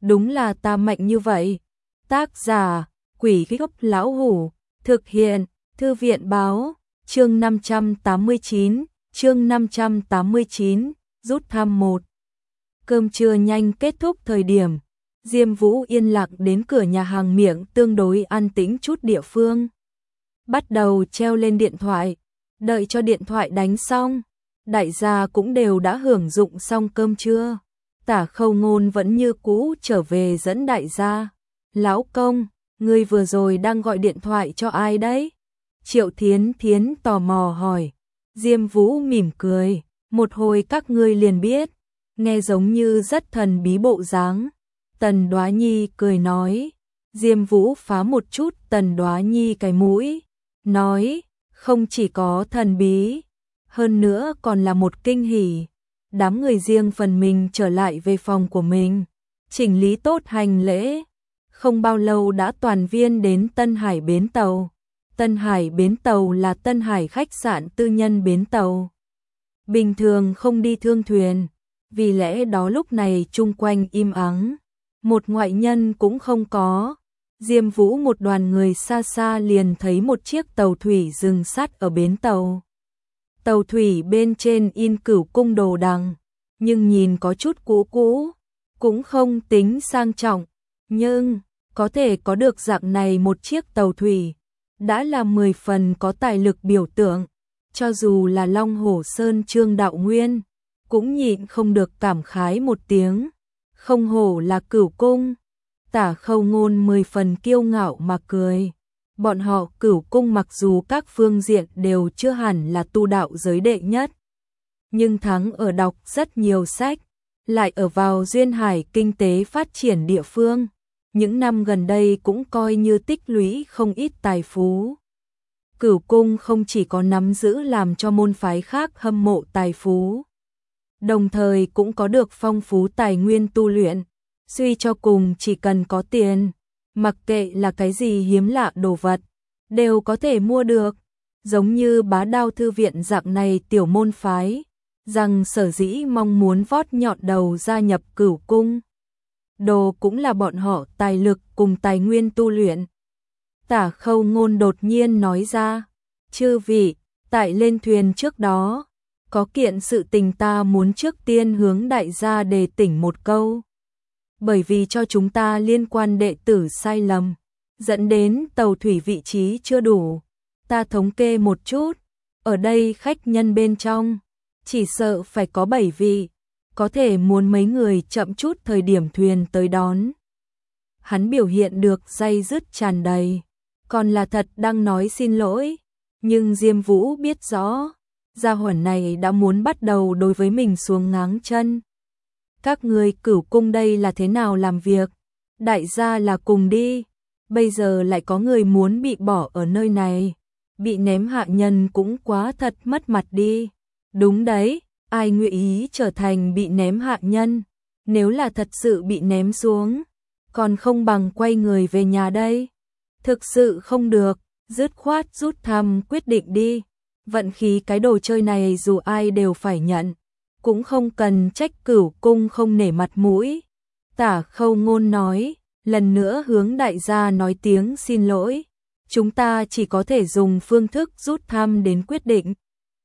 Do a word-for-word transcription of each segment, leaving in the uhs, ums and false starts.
đúng là ta mạnh như vậy. Tác giả, Quỷ Gốc Lão Hủ, thực hiện, Thư viện Báo, chương năm trăm tám mươi chín, chương năm trăm tám mươi chín, rút thăm một. Cơm trưa nhanh kết thúc thời điểm, Diêm Vũ yên lặng đến cửa nhà hàng miệng tương đối an tĩnh chút địa phương. Bắt đầu treo lên điện thoại, đợi cho điện thoại đánh xong, đại gia cũng đều đã hưởng dụng xong cơm trưa. Tả Khâu Ngôn vẫn như cũ trở về dẫn đại gia. Lão công, ngươi vừa rồi đang gọi điện thoại cho ai đấy? Triệu Thiến Thiến tò mò hỏi. Diêm Vũ mỉm cười, một hồi các ngươi liền biết, nghe giống như rất thần bí bộ dáng. Tần Đoá Nhi cười nói. Diêm Vũ phá một chút Tần Đoá Nhi cái mũi, nói, không chỉ có thần bí, hơn nữa còn là một kinh hỉ. Đám người riêng phần mình trở lại về phòng của mình, chỉnh lý tốt hành lễ. Không bao lâu đã toàn viên đến Tân Hải bến tàu. Tân Hải bến tàu là Tân Hải khách sạn tư nhân bến tàu. Bình thường không đi thương thuyền, vì lẽ đó lúc này chung quanh im ắng, một ngoại nhân cũng không có. Diêm Vũ một đoàn người xa xa liền thấy một chiếc tàu thủy dừng sát ở bến tàu. Tàu thủy bên trên in Cửu Cung đồ đằng, nhưng nhìn có chút cũ cũ, cũng không tính sang trọng, nhưng có thể có được dạng này một chiếc tàu thủy, đã là mười phần có tài lực biểu tượng, cho dù là Long Hổ Sơn Trương Đạo Nguyên, cũng nhịn không được cảm khái một tiếng, không hổ là Cửu Cung. Tả Khâu Ngôn mười phần kiêu ngạo mà cười. Bọn họ Cửu Cung mặc dù các phương diện đều chưa hẳn là tu đạo giới đệ nhất, nhưng thắng ở đọc rất nhiều sách, lại ở vào duyên hải kinh tế phát triển địa phương. Những năm gần đây cũng coi như tích lũy không ít tài phú. Cửu Cung không chỉ có nắm giữ làm cho môn phái khác hâm mộ tài phú, đồng thời cũng có được phong phú tài nguyên tu luyện. Suy cho cùng chỉ cần có tiền, mặc kệ là cái gì hiếm lạ đồ vật, đều có thể mua được. Giống như Bá Đao thư viện dạng này tiểu môn phái, rằng sở dĩ mong muốn vót nhọn đầu gia nhập Cửu Cung. Đồ cũng là bọn họ tài lực cùng tài nguyên tu luyện. Tả Khâu Ngôn đột nhiên nói ra, chư vị, tại lên thuyền trước đó, có kiện sự tình ta muốn trước tiên hướng đại gia đề tỉnh một câu. Bởi vì cho chúng ta liên quan đệ tử sai lầm, dẫn đến tàu thủy vị trí chưa đủ. Ta thống kê một chút, ở đây khách nhân bên trong, chỉ sợ phải có bảy vị, có thể muốn mấy người chậm chút thời điểm thuyền tới đón. Hắn biểu hiện được day dứt tràn đầy, còn là thật đang nói xin lỗi, nhưng Diêm Vũ biết rõ, gia hỏa này đã muốn bắt đầu đối với mình xuống ngáng chân. Các người Cửu Cung đây là thế nào làm việc? Đại gia là cùng đi, bây giờ lại có người muốn bị bỏ ở nơi này, bị ném hạ nhân cũng quá thật mất mặt đi. Đúng đấy, ai nguyện ý trở thành bị ném hạ nhân, nếu là thật sự bị ném xuống, còn không bằng quay người về nhà đây. Thực sự không được, dứt khoát rút thăm quyết định đi. Vận khí cái đồ chơi này dù ai đều phải nhận, cũng không cần trách Cửu Cung không nể mặt mũi. Tả Khâu Ngôn nói, lần nữa hướng đại gia nói tiếng xin lỗi, chúng ta chỉ có thể dùng phương thức rút thăm đến quyết định.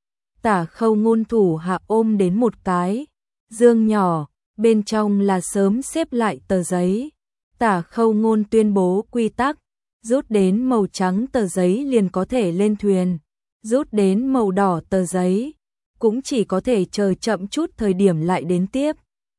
Tả Khâu Ngôn thủ hạ ôm đến một cái dương nhỏ, bên trong là sớm xếp lại tờ giấy. Tả Khâu Ngôn tuyên bố quy tắc, rút đến màu trắng tờ giấy liền có thể lên thuyền, rút đến màu đỏ tờ giấy, cũng chỉ có thể chờ chậm chút thời điểm lại đến tiếp.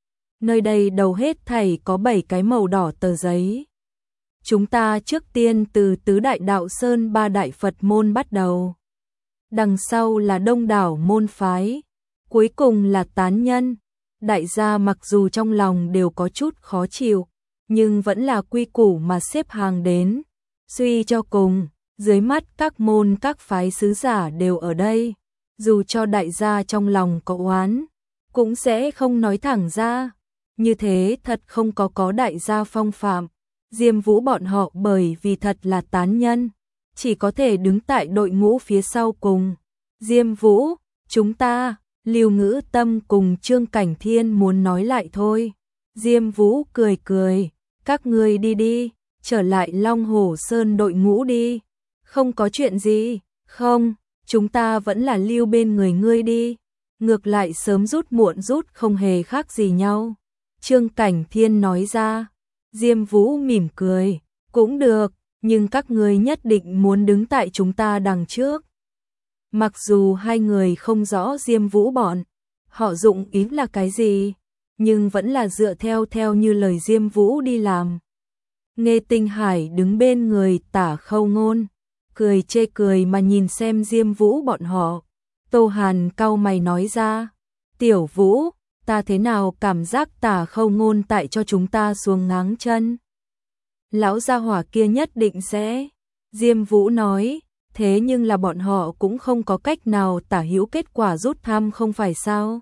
Nơi đây đầu hết thảy có bảy cái màu đỏ tờ giấy. Chúng ta trước tiên từ Tứ Đại Đạo Sơn ba đại Phật môn bắt đầu. Đằng sau là đông đảo môn phái, cuối cùng là tán nhân. Đại gia mặc dù trong lòng đều có chút khó chịu, nhưng vẫn là quy củ mà xếp hàng đến. Suy cho cùng, dưới mắt các môn các phái sứ giả đều ở đây, dù cho đại gia trong lòng có oán, cũng sẽ không nói thẳng ra. Như thế thật không có có đại gia phong phạm. Diêm Vũ bọn họ bởi vì thật là tán nhân, chỉ có thể đứng tại đội ngũ phía sau cùng. Diêm Vũ, chúng ta, Lưu Ngữ Tâm cùng Trương Cảnh Thiên muốn nói lại thôi. Diêm Vũ cười cười, các ngươi đi đi, trở lại Long Hổ Sơn đội ngũ đi. Không có chuyện gì, không, chúng ta vẫn là lưu bên người ngươi đi. Ngược lại sớm rút muộn rút không hề khác gì nhau. Trương Cảnh Thiên nói ra. Diêm Vũ mỉm cười, cũng được, nhưng các ngươi nhất định muốn đứng tại chúng ta đằng trước. Mặc dù hai người không rõ Diêm Vũ bọn họ dụng ý là cái gì, nhưng vẫn là dựa theo theo như lời Diêm Vũ đi làm. Nghe Tinh Hải đứng bên người Tả Khâu Ngôn, cười chê cười mà nhìn xem Diêm Vũ bọn họ. Tô Hàn cau mày nói ra, Tiểu Vũ, ta thế nào cảm giác Tả Khâu Ngôn tại cho chúng ta xuống ngáng chân. Lão gia hỏa kia nhất định sẽ. Diêm Vũ nói, thế nhưng là bọn họ cũng không có cách nào tả hữu kết quả rút thăm không phải sao.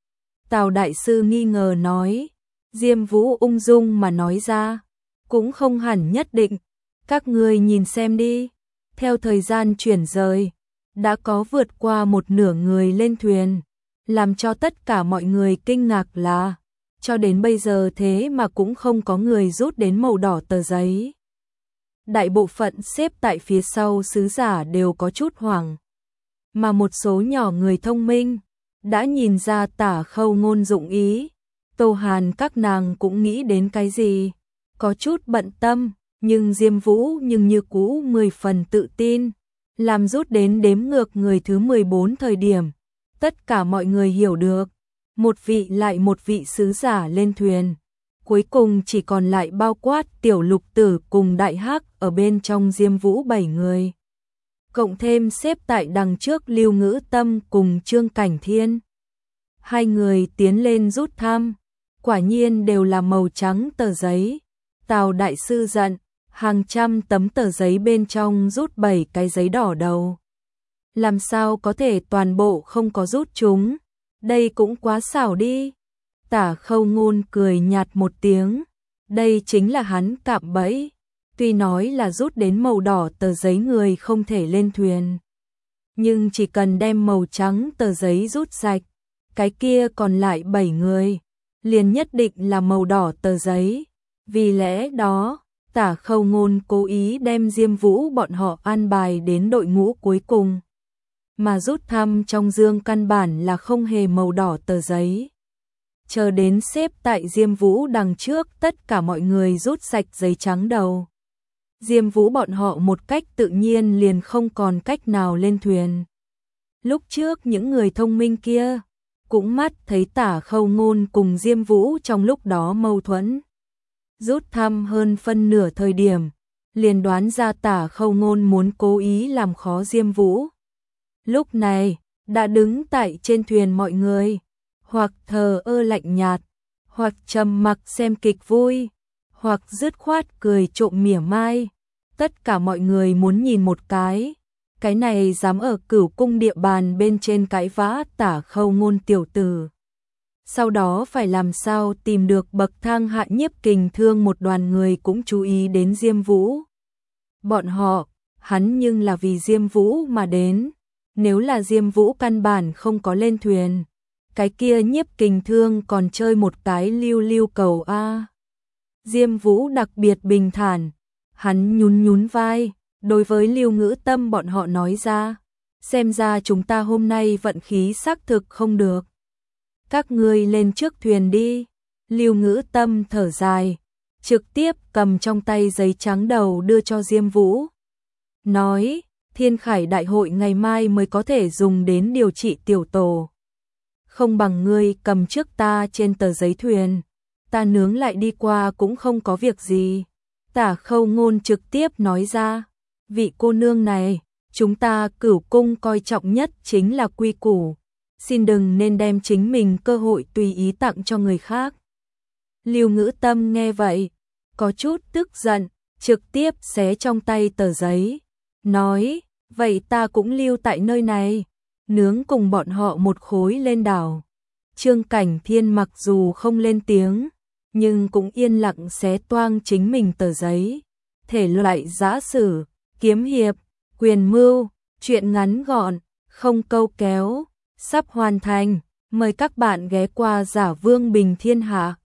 Tào Đại Sư nghi ngờ nói, Diêm Vũ ung dung mà nói ra, cũng không hẳn nhất định, các ngươi nhìn xem đi. Theo thời gian chuyển rời, đã có vượt qua một nửa người lên thuyền, làm cho tất cả mọi người kinh ngạc là, cho đến bây giờ thế mà cũng không có người rút đến màu đỏ tờ giấy. Đại bộ phận xếp tại phía sau sứ giả đều có chút hoảng, mà một số nhỏ người thông minh đã nhìn ra Tả Khâu Ngôn dụng ý. Tô Hàn các nàng cũng nghĩ đến cái gì, có chút bận tâm, nhưng Diêm Vũ nhưng như cũ mười phần tự tin, làm rút đến đếm ngược người thứ mười bốn thời điểm, tất cả mọi người hiểu được, một vị lại một vị sứ giả lên thuyền, cuối cùng chỉ còn lại bao quát Tiểu Lục Tử cùng Đại Hắc ở bên trong Diêm Vũ bảy người. Cộng thêm xếp tại đằng trước Lưu Ngữ Tâm cùng Trương Cảnh Thiên. Hai người tiến lên rút thăm, quả nhiên đều là màu trắng tờ giấy. Tào Đại Sư giận, hàng trăm tấm tờ giấy bên trong rút bảy cái giấy đỏ đầu. Làm sao có thể toàn bộ không có rút chúng, đây cũng quá xảo đi. Tả Khâu Ngôn cười nhạt một tiếng, đây chính là hắn cạm bẫy. Tuy nói là rút đến màu đỏ tờ giấy người không thể lên thuyền, nhưng chỉ cần đem màu trắng tờ giấy rút sạch, cái kia còn lại bảy người, liền nhất định là màu đỏ tờ giấy. Vì lẽ đó, Tả Khâu Ngôn cố ý đem Diêm Vũ bọn họ an bài đến đội ngũ cuối cùng, mà rút thăm trong dương căn bản là không hề màu đỏ tờ giấy. Chờ đến xếp tại Diêm Vũ đằng trước tất cả mọi người rút sạch giấy trắng đầu, Diêm Vũ bọn họ một cách tự nhiên liền không còn cách nào lên thuyền. Lúc trước những người thông minh kia cũng mắt thấy Tả Khâu Ngôn cùng Diêm Vũ trong lúc đó mâu thuẫn. Rút thăm hơn phân nửa thời điểm, liền đoán ra Tả Khâu Ngôn muốn cố ý làm khó Diêm Vũ. Lúc này, đã đứng tại trên thuyền mọi người, hoặc thờ ơ lạnh nhạt, hoặc trầm mặc xem kịch vui, hoặc dứt khoát cười trộm mỉa mai. Tất cả mọi người muốn nhìn một cái, cái này dám ở Cửu Cung địa bàn bên trên cãi vã Tả Khâu Ngôn tiểu tử. Sau đó phải làm sao tìm được bậc thang hạ Nhiếp Kình Thương. Một đoàn người cũng chú ý đến Diêm Vũ. Bọn họ, hắn nhưng là vì Diêm Vũ mà đến. Nếu là Diêm Vũ căn bản không có lên thuyền, cái kia Nhiếp Kình Thương còn chơi một cái lưu lưu cầu a. Diêm Vũ đặc biệt bình thản, hắn nhún nhún vai, đối với Lưu Ngữ Tâm bọn họ nói ra, xem ra chúng ta hôm nay vận khí xác thực không được. Các ngươi lên trước thuyền đi. Lưu Ngữ Tâm thở dài, trực tiếp cầm trong tay giấy trắng đầu đưa cho Diêm Vũ. Nói, Thiên Khải Đại hội ngày mai mới có thể dùng đến điều trị tiểu tổ. Không bằng ngươi cầm trước ta trên tờ giấy thuyền, ta nướng lại đi qua cũng không có việc gì. Tả Khâu Ngôn trực tiếp nói ra, vị cô nương này, chúng ta Cửu Cung coi trọng nhất chính là quy củ. Xin đừng nên đem chính mình cơ hội tùy ý tặng cho người khác. Lưu Ngữ Tâm nghe vậy, có chút tức giận, trực tiếp xé trong tay tờ giấy. Nói, vậy ta cũng lưu tại nơi này, nướng cùng bọn họ một khối lên đảo. Trương Cảnh Thiên mặc dù không lên tiếng, nhưng cũng yên lặng xé toang chính mình tờ giấy. Thể loại giã sử, kiếm hiệp, quyền mưu, truyện ngắn gọn, không câu kéo, sắp hoàn thành. Mời các bạn ghé qua Giả Vương Bình Thiên Hạ.